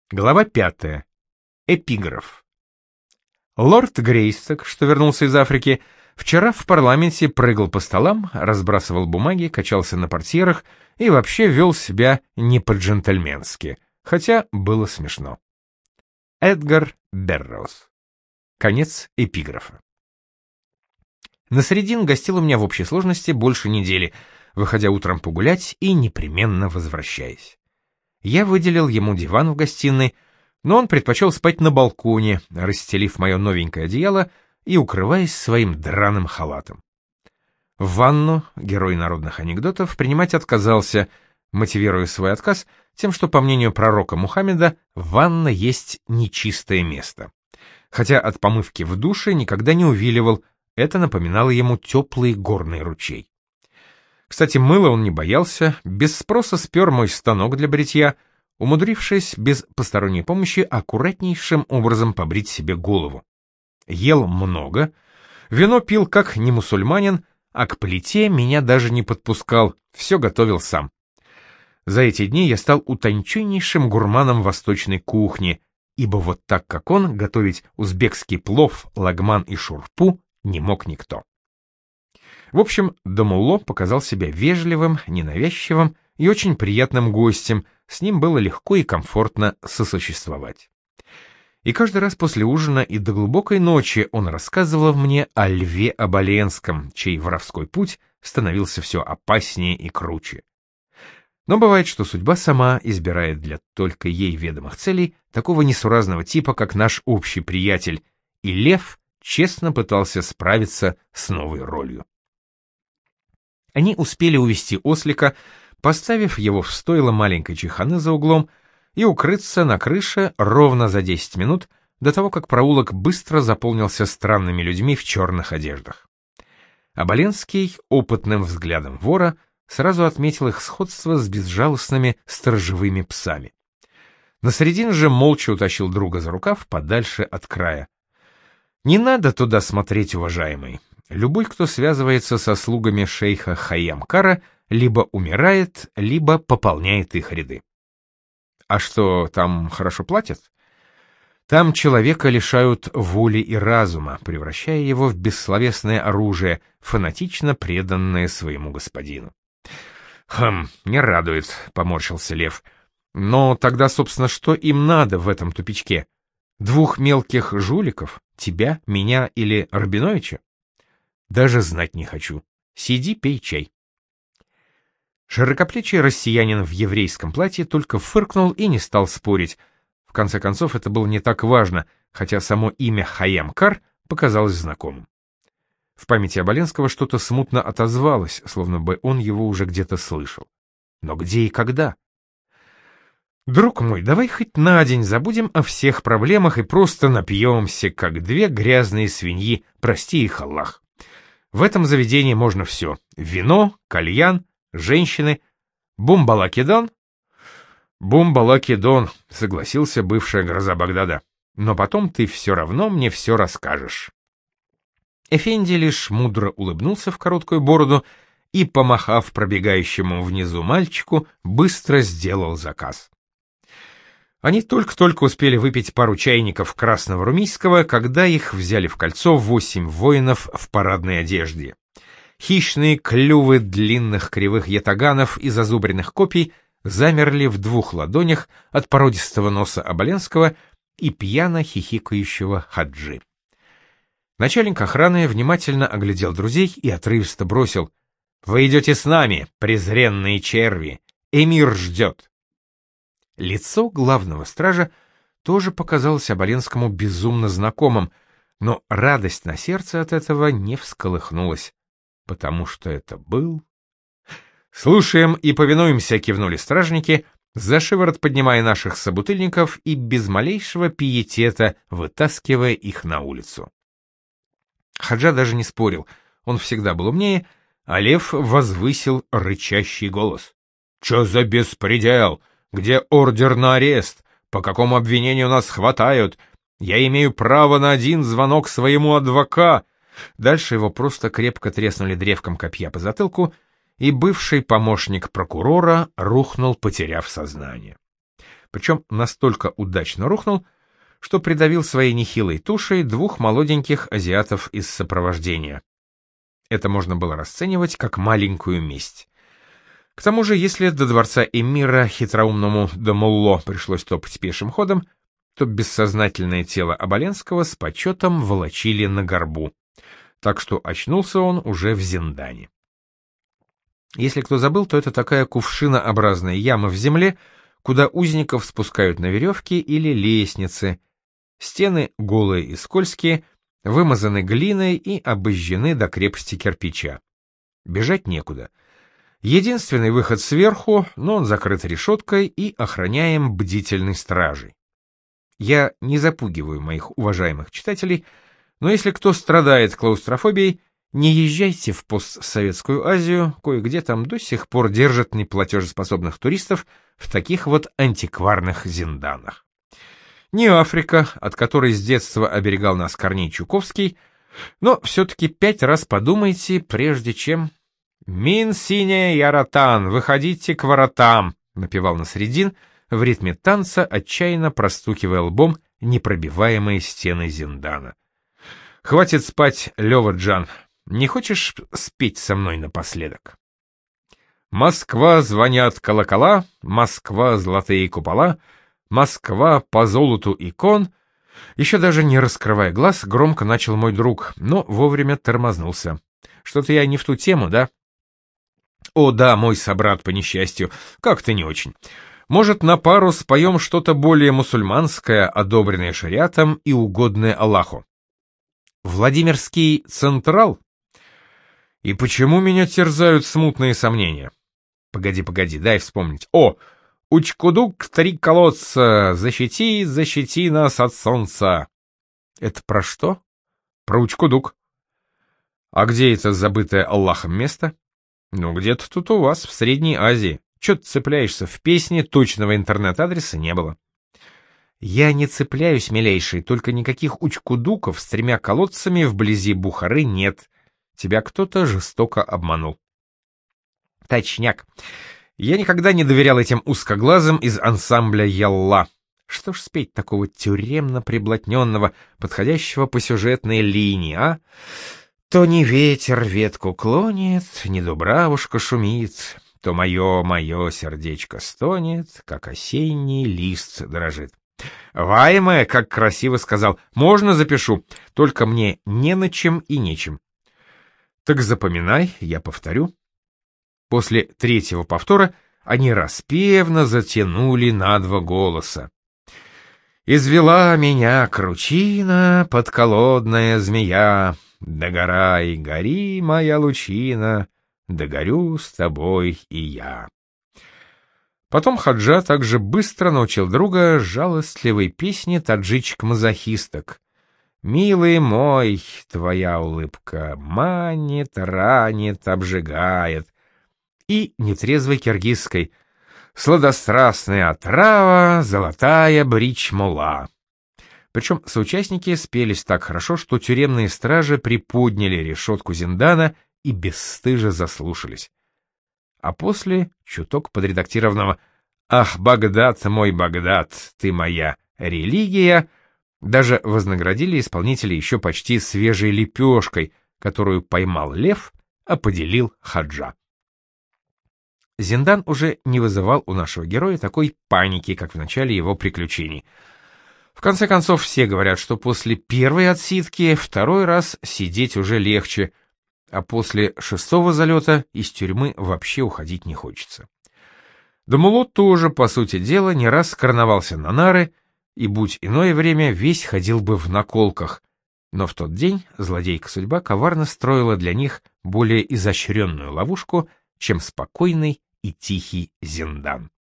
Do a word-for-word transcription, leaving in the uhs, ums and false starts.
Глава пятая. Эпиграф. Лорд Грейсток, что вернулся из Африки, вчера в парламенте прыгал по столам, разбрасывал бумаги, качался на портьерах и вообще вел себя не по-джентльменски, хотя было смешно. Эдгар Берроуз. Конец эпиграфа. Насредин гостил у меня в общей сложности больше недели, выходя утром погулять и непременно возвращаясь. Я выделил ему диван в гостиной, но он предпочел спать на балконе, расстелив мое новенькое одеяло и укрываясь своим драным халатом. В ванну герой народных анекдотов принимать отказался, мотивируя свой отказ тем, что, по мнению пророка Мухаммеда, ванна есть нечистое место. Хотя от помывки в душе никогда не увиливал, это напоминало ему теплый горный ручей. Кстати, мыла он не боялся, без спроса спер мой станок для бритья, умудрившись без посторонней помощи аккуратнейшим образом побрить себе голову. Ел много, вино пил как не мусульманин, а к плите меня даже не подпускал, все готовил сам. За эти дни я стал утонченнейшим гурманом восточной кухни, ибо вот так, как он, готовить узбекский плов, лагман и шурпу не мог никто. В общем, Дамулло показал себя вежливым, ненавязчивым и очень приятным гостем, с ним было легко и комфортно сосуществовать. И каждый раз после ужина и до глубокой ночи он рассказывал мне о Льве Оболенском, чей воровской путь становился все опаснее и круче. Но бывает, что судьба сама избирает для только ей ведомых целей такого несуразного типа, как наш общий приятель, и Лев честно пытался справиться с новой ролью. Они успели увести ослика, поставив его в стойло маленькой чайханы за углом, и укрыться на крыше ровно за десять минут до того, как проулок быстро заполнился странными людьми в черных одеждах. Оболенский, опытным взглядом вора, сразу отметил их сходство с безжалостными сторожевыми псами. Насредин же молча утащил друга за рукав подальше от края. «Не надо туда смотреть, уважаемый. Любой, кто связывается со слугами шейха Хайям-Кара, либо умирает, либо пополняет их ряды». «А что, там хорошо платят?» «Там человека лишают воли и разума, превращая его в бессловесное оружие, фанатично преданное своему господину». «Хм, не радует», — поморщился Лев. «Но тогда, собственно, что им надо в этом тупичке? Двух мелких жуликов? Тебя, меня или Рабиновича? Даже знать не хочу. Сиди, пей чай». Широкоплечий россиянин в еврейском платье только фыркнул и не стал спорить. В конце концов, это было не так важно, хотя само имя Хайям-Кар показалось знакомым. В памяти Оболенского что-то смутно отозвалось, словно бы он его уже где-то слышал. Но где и когда? «Друг мой, давай хоть на день забудем о всех проблемах и просто напьемся, как две грязные свиньи, прости их Аллах. В этом заведении можно все. Вино, кальян, женщины. Бумбалакидон?» «Бумбалакидон», — согласился бывшая гроза Багдада. «Но потом ты все равно мне все расскажешь». Эфенди лишь мудро улыбнулся в короткую бороду и, помахав пробегающему внизу мальчику, быстро сделал заказ. Они только-только успели выпить пару чайников красного румийского, когда их взяли в кольцо восемь воинов в парадной одежде. Хищные клювы длинных кривых ятаганов и зазубренных копий замерли в двух ладонях от породистого носа Оболенского и пьяно хихикающего Хаджи. Начальник охраны внимательно оглядел друзей и отрывисто бросил: «Вы идете с нами, презренные черви! Эмир ждет!» Лицо главного стража тоже показалось Оболенскому безумно знакомым, но радость на сердце от этого не всколыхнулась, потому что это был... «Слушаем и повинуемся», — кивнули стражники, за шиворот поднимая наших собутыльников и без малейшего пиетета вытаскивая их на улицу. Хаджа даже не спорил, он всегда был умнее, а Лев возвысил рычащий голос. «Чё за беспредел? Где ордер на арест? По какому обвинению нас хватают? Я имею право на один звонок своему адвока». Дальше его просто крепко треснули древком копья по затылку, и бывший помощник прокурора рухнул, потеряв сознание. причем настолько удачно рухнул, что придавил своей нехилой тушей двух молоденьких азиатов из сопровождения. Это можно было расценивать как маленькую месть. К тому же, если до дворца эмира хитроумному Дамулло пришлось топать пешим ходом, то бессознательное тело Оболенского с почетом волочили на горбу, так что очнулся он уже в Зиндане. Если кто забыл, то это такая кувшинообразная яма в земле, куда узников спускают на веревке или лестнице. Стены голые и скользкие, вымазаны глиной и обожжены до крепости кирпича. Бежать некуда. Единственный выход сверху, но он закрыт решеткой и охраняем бдительной стражей. Я не запугиваю моих уважаемых читателей, но если кто страдает клаустрофобией, не езжайте в постсоветскую Азию, кое-где там до сих пор держат неплатежеспособных туристов в таких вот антикварных зинданах. Не Африка, от которой с детства оберегал нас Корней Чуковский, но все-таки пять раз подумайте, прежде чем... «Мин синяя яратан, выходите к воротам», — напевал Насреддин, в ритме танца, отчаянно простукивая лбом непробиваемые стены зиндана. «Хватит спать, Лёва-джан, не хочешь спеть со мной напоследок?» «Москва, звонят колокола, Москва, золотые купола, Москва, по золоту икон». Еще даже не раскрывая глаз, громко начал мой друг, но вовремя тормознулся. «Что-то я не в ту тему, да?» «О да, мой собрат, по несчастью, как-то не очень. Может, на пару споем что-то более мусульманское, одобренное шариатом и угодное Аллаху?» «Владимирский Централ?» «И почему меня терзают смутные сомнения?» «Погоди, погоди, дай вспомнить. О, Учкудук, три колодца, защити, защити нас от солнца». «Это про что?» «Про Учкудук». «А где это забытое Аллахом место?» «Ну, где-то тут у вас, в Средней Азии. Чё ты цепляешься? В песне точного интернет-адреса не было». «Я не цепляюсь, милейший, только никаких Учкудуков с тремя колодцами вблизи Бухары нет. Тебя кто-то жестоко обманул». «Точняк. Я никогда не доверял этим узкоглазым из ансамбля «Ялла». Что ж спеть такого тюремно-приблотненного, подходящего по сюжетной линии, а? То не ветер ветку клонит, не дубравушка шумит, то мое-мое сердечко стонет, как осенний лист дрожит. Вайме, как красиво сказал, можно запишу, только мне не на чем и нечем. Так запоминай, я повторю. После третьего повтора они распевно затянули на два голоса. «Извела меня кручина, подколодная змея, догорай, гори, моя лучина, догорю с тобой и я». Потом Хаджа также быстро научил друга жалостливой песне таджичек-мазохисток. «Милый мой, твоя улыбка манит, ранит, обжигает». И нетрезвой киргизской «Сладострастная отрава, золотая брич-мула». Причем соучастники спелись так хорошо, что тюремные стражи приподняли решетку зиндана и бесстыже заслушались. А после чуток подредактированного «Ах, Багдад, мой Багдад, ты моя религия» даже вознаградили исполнителей еще почти свежей лепешкой, которую поймал лев, а поделил Хаджа. Зиндан уже не вызывал у нашего героя такой паники, как в начале его приключений. В конце концов, все говорят, что после первой отсидки второй раз сидеть уже легче, а после шестого залета из тюрьмы вообще уходить не хочется. Дамулло тоже, по сути дела, не раз короновался на нары, и, будь иное время, весь ходил бы в наколках, но в тот день злодейка судьба коварно строила для них более изощренную ловушку, чем спокойный и тихий зиндан.